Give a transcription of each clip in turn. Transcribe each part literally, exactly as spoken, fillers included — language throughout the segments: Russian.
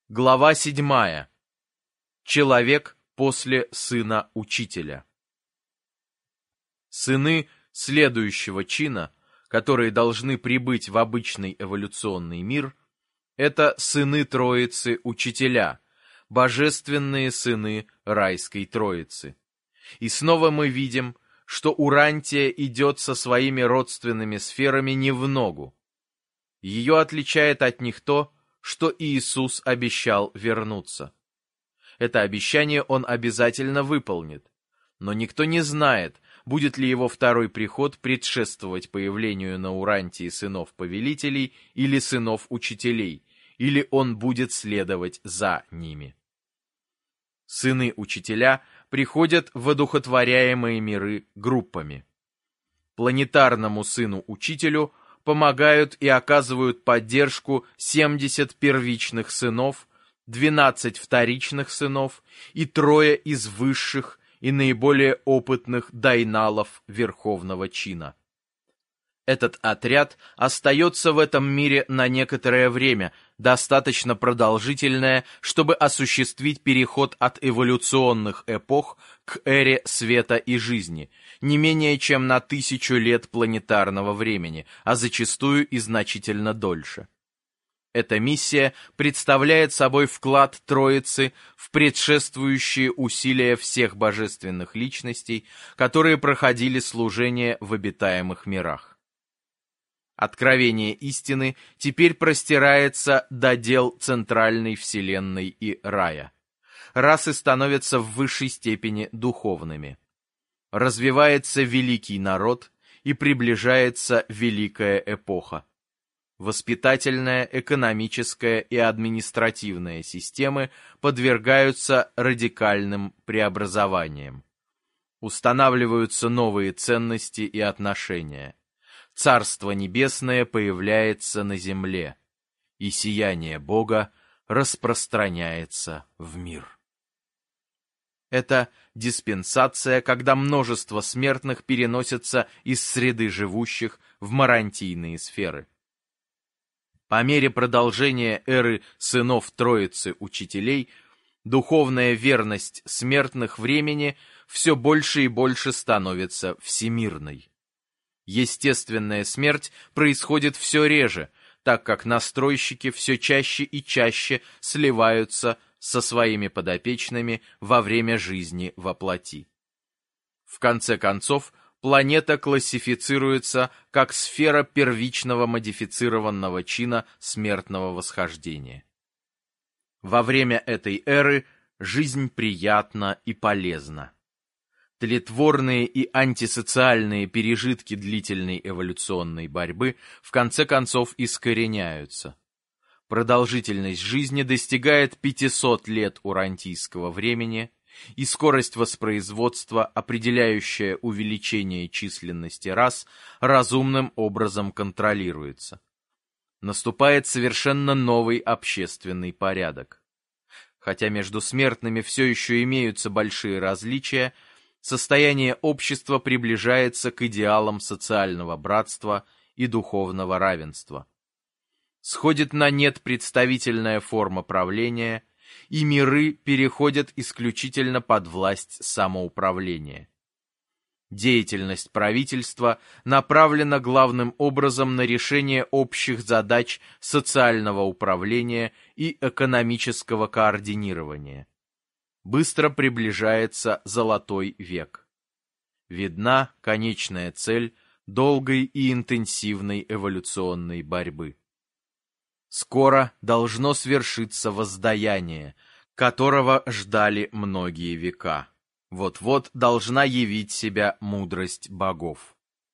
Глава седьмая. Человек после сына учителя. Сыны следующего чина, которые должны прибыть в обычный эволюционный мир, это сыны Троицы Учителя, божественные сыны райской Троицы. И снова мы видим, что Урантия идет со своими родственными сферами не в ногу. Ее отличает от них то, что Иисус обещал вернуться. Это обещание он обязательно выполнит, но никто не знает, будет ли его второй приход предшествовать появлению на Урантии сынов-повелителей или сынов-учителей, или он будет следовать за ними. Сыны-учителя приходят в одухотворяемые миры группами. Планетарному сыну-учителю помогают и оказывают поддержку семьдесят первичных сынов, двенадцать вторичных сынов и трое из высших и наиболее опытных дайналов верховного чина. Этот отряд остается в этом мире на некоторое время, достаточно продолжительное, чтобы осуществить переход от эволюционных эпох к эре света и жизни, не менее чем на тысячу лет планетарного времени, а зачастую и значительно дольше. Эта миссия представляет собой вклад Троицы в предшествующие усилия всех божественных личностей, которые проходили служение в обитаемых мирах. Откровение истины теперь простирается до дел центральной вселенной и рая. Расы становятся в высшей степени духовными. Развивается великий народ и приближается великая эпоха. Воспитательная, экономическая и административная системы подвергаются радикальным преобразованиям. Устанавливаются новые ценности и отношения. Царство Небесное появляется на земле, и сияние Бога распространяется в мир. Это диспенсация, когда множество смертных переносятся из среды живущих в марантийные сферы. По мере продолжения эры сынов Троицы Учителей, духовная верность смертных времени все больше и больше становится всемирной. Естественная смерть происходит все реже, так как настройщики все чаще и чаще сливаются со своими подопечными во время жизни во плоти. В конце концов, планета классифицируется как сфера первичного модифицированного чина смертного восхождения. Во время этой эры жизнь приятна и полезна. Тлетворные и антисоциальные пережитки длительной эволюционной борьбы в конце концов искореняются. Продолжительность жизни достигает пятисот лет урантийского времени, и скорость воспроизводства, определяющая увеличение численности рас, разумным образом контролируется. Наступает совершенно новый общественный порядок. Хотя между смертными все еще имеются большие различия, состояние общества приближается к идеалам социального братства и духовного равенства. Сходит на нет представительная форма правления, и миры переходят исключительно под власть самоуправления. Деятельность правительства направлена главным образом на решение общих задач социального управления и экономического координирования. Быстро приближается золотой век. Видна конечная цель долгой и интенсивной эволюционной борьбы. Скоро должно свершиться воздаяние, которого ждали многие века. Вот-вот должна явить себя мудрость богов.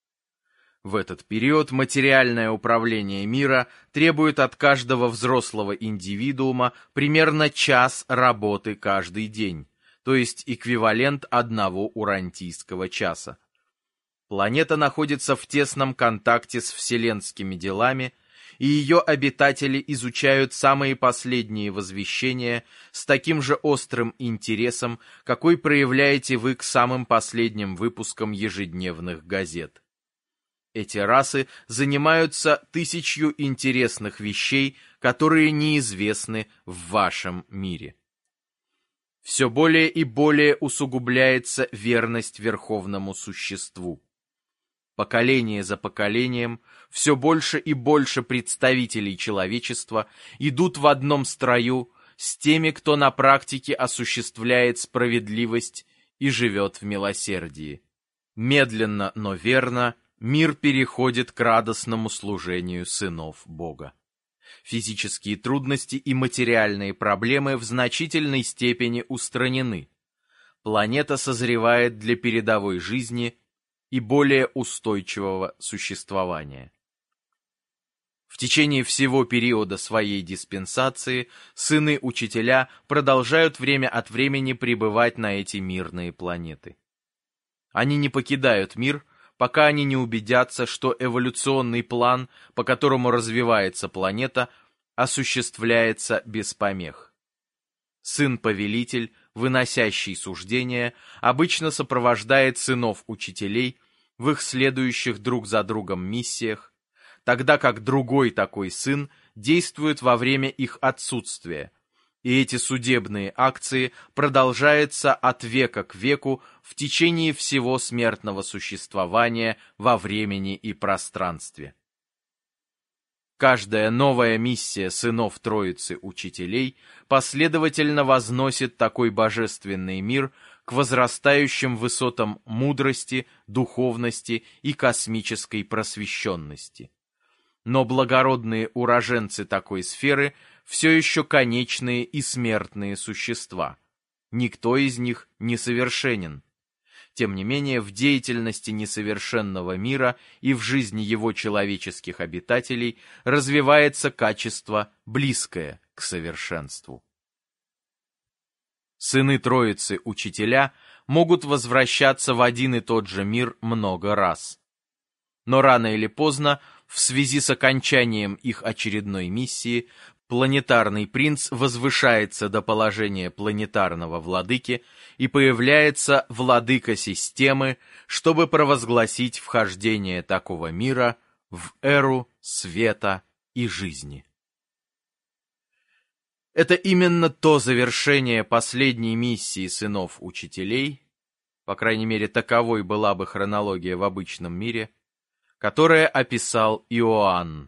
В этот период материальное управление мира требует от каждого взрослого индивидуума примерно час работы каждый день, то есть эквивалент одного урантийского часа. Планета находится в тесном контакте с вселенскими делами, и ее обитатели изучают самые последние возвещения с таким же острым интересом, какой проявляете вы к самым последним выпускам ежедневных газет. Эти расы занимаются тысячью интересных вещей, которые неизвестны в вашем мире. Все более и более усугубляется верность Верховному Существу. Поколение за поколением все больше и больше представителей человечества идут в одном строю с теми, кто на практике осуществляет справедливость и живет в милосердии. Медленно, но верно, мир переходит к радостному служению сынов Бога. Физические трудности и материальные проблемы в значительной степени устранены. Планета созревает для передовой жизни и более устойчивого существования. В течение всего периода своей диспенсации сыны-учителя продолжают время от времени прибывать на эти мирные планеты. Они не покидают мир, пока они не убедятся, что эволюционный план, по которому развивается планета, осуществляется без помех. Сын-повелитель, выносящий суждения, обычно сопровождает сынов-учителей в их следующих друг за другом миссиях, тогда как другой такой сын действует во время их отсутствия, и эти судебные акции продолжаются от века к веку в течение всего смертного существования во времени и пространстве. Каждая новая миссия сынов Троицы Учителей последовательно возносит такой божественный мир к возрастающим высотам мудрости, духовности и космической просвещенности. Но благородные уроженцы такой сферы все еще конечные и смертные существа. Никто из них не совершенен. Тем не менее, в деятельности несовершенного мира и в жизни его человеческих обитателей развивается качество, близкое к совершенству. Сыны Троицы Учителя могут возвращаться в один и тот же мир много раз. Но рано или поздно, в связи с окончанием их очередной миссии, планетарный принц возвышается до положения планетарного владыки и появляется владыка системы, чтобы провозгласить вхождение такого мира в эру света и жизни. Это именно то завершение последней миссии сынов-учителей, по крайней мере, таковой была бы хронология в обычном мире, которое описал Иоанн.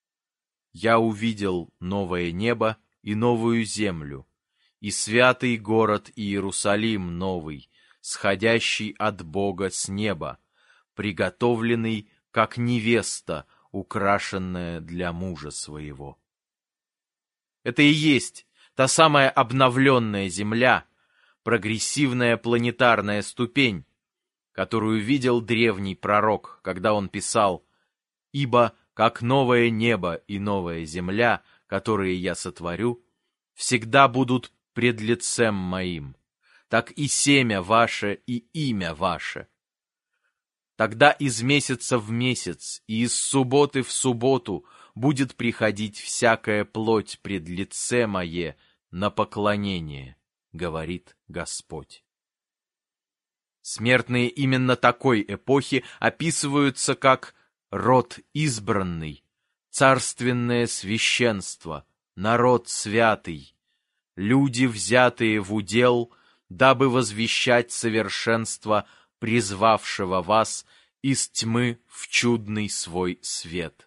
«Я увидел новое небо и новую землю, и святый город Иерусалим новый, сходящий от Бога с неба, приготовленный, как невеста, украшенная для мужа своего». Это и есть та самая обновленная земля, прогрессивная планетарная ступень, которую видел древний пророк, когда он писал: «Ибо, как новое небо и новая земля, которые я сотворю, всегда будут пред лицем моим, так и семя ваше и имя ваше. Тогда из месяца в месяц и из субботы в субботу будет приходить всякая плоть пред лице мое на поклонение, говорит Господь». Смертные именно такой эпохи описываются как род избранный, царственное священство, народ святый, люди, взятые в удел, дабы возвещать совершенство призвавшего вас из тьмы в чудный свой свет.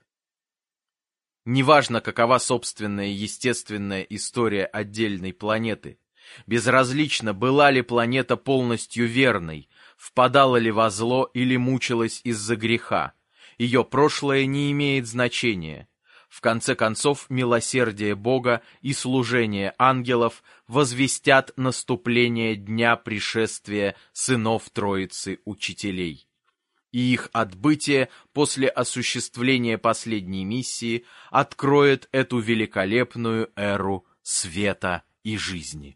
Неважно, какова собственная естественная история отдельной планеты, безразлично, была ли планета полностью верной, впадала ли во зло или мучилась из-за греха. Ее прошлое не имеет значения. В конце концов, милосердие Бога и служение ангелов возвестят наступление дня пришествия сынов Троицы Учителей. И их отбытие после осуществления последней миссии откроет эту великолепную эру света и жизни.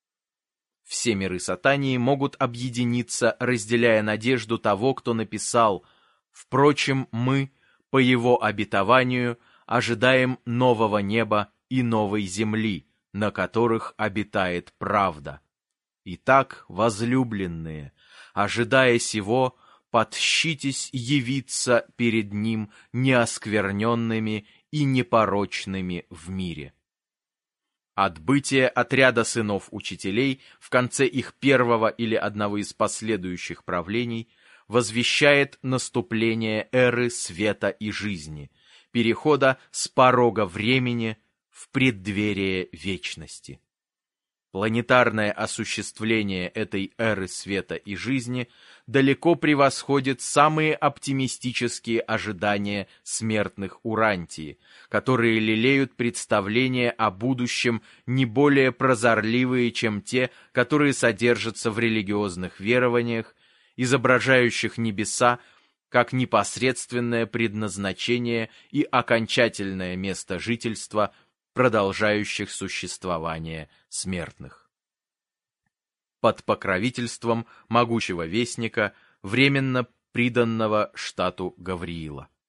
Все миры Сатании могут объединиться, разделяя надежду того, кто написал: «Впрочем, мы, по его обетованию, ожидаем нового неба и новой земли, на которых обитает правда. Итак, возлюбленные, ожидая сего, подщитесь явиться перед Ним неоскверненными и непорочными в мире». Отбытие отряда сынов учителей в конце их первого или одного из последующих правлений возвещает наступление эры света и жизни, перехода с порога времени в преддверие вечности. Планетарное осуществление этой эры света и жизни далеко превосходит самые оптимистические ожидания смертных Урантии, которые лелеют представления о будущем не более прозорливые, чем те, которые содержатся в религиозных верованиях, изображающих небеса как непосредственное предназначение и окончательное место жительства продолжающих существование смертных. Под покровительством могучего вестника, временно приданного штату Гавриила.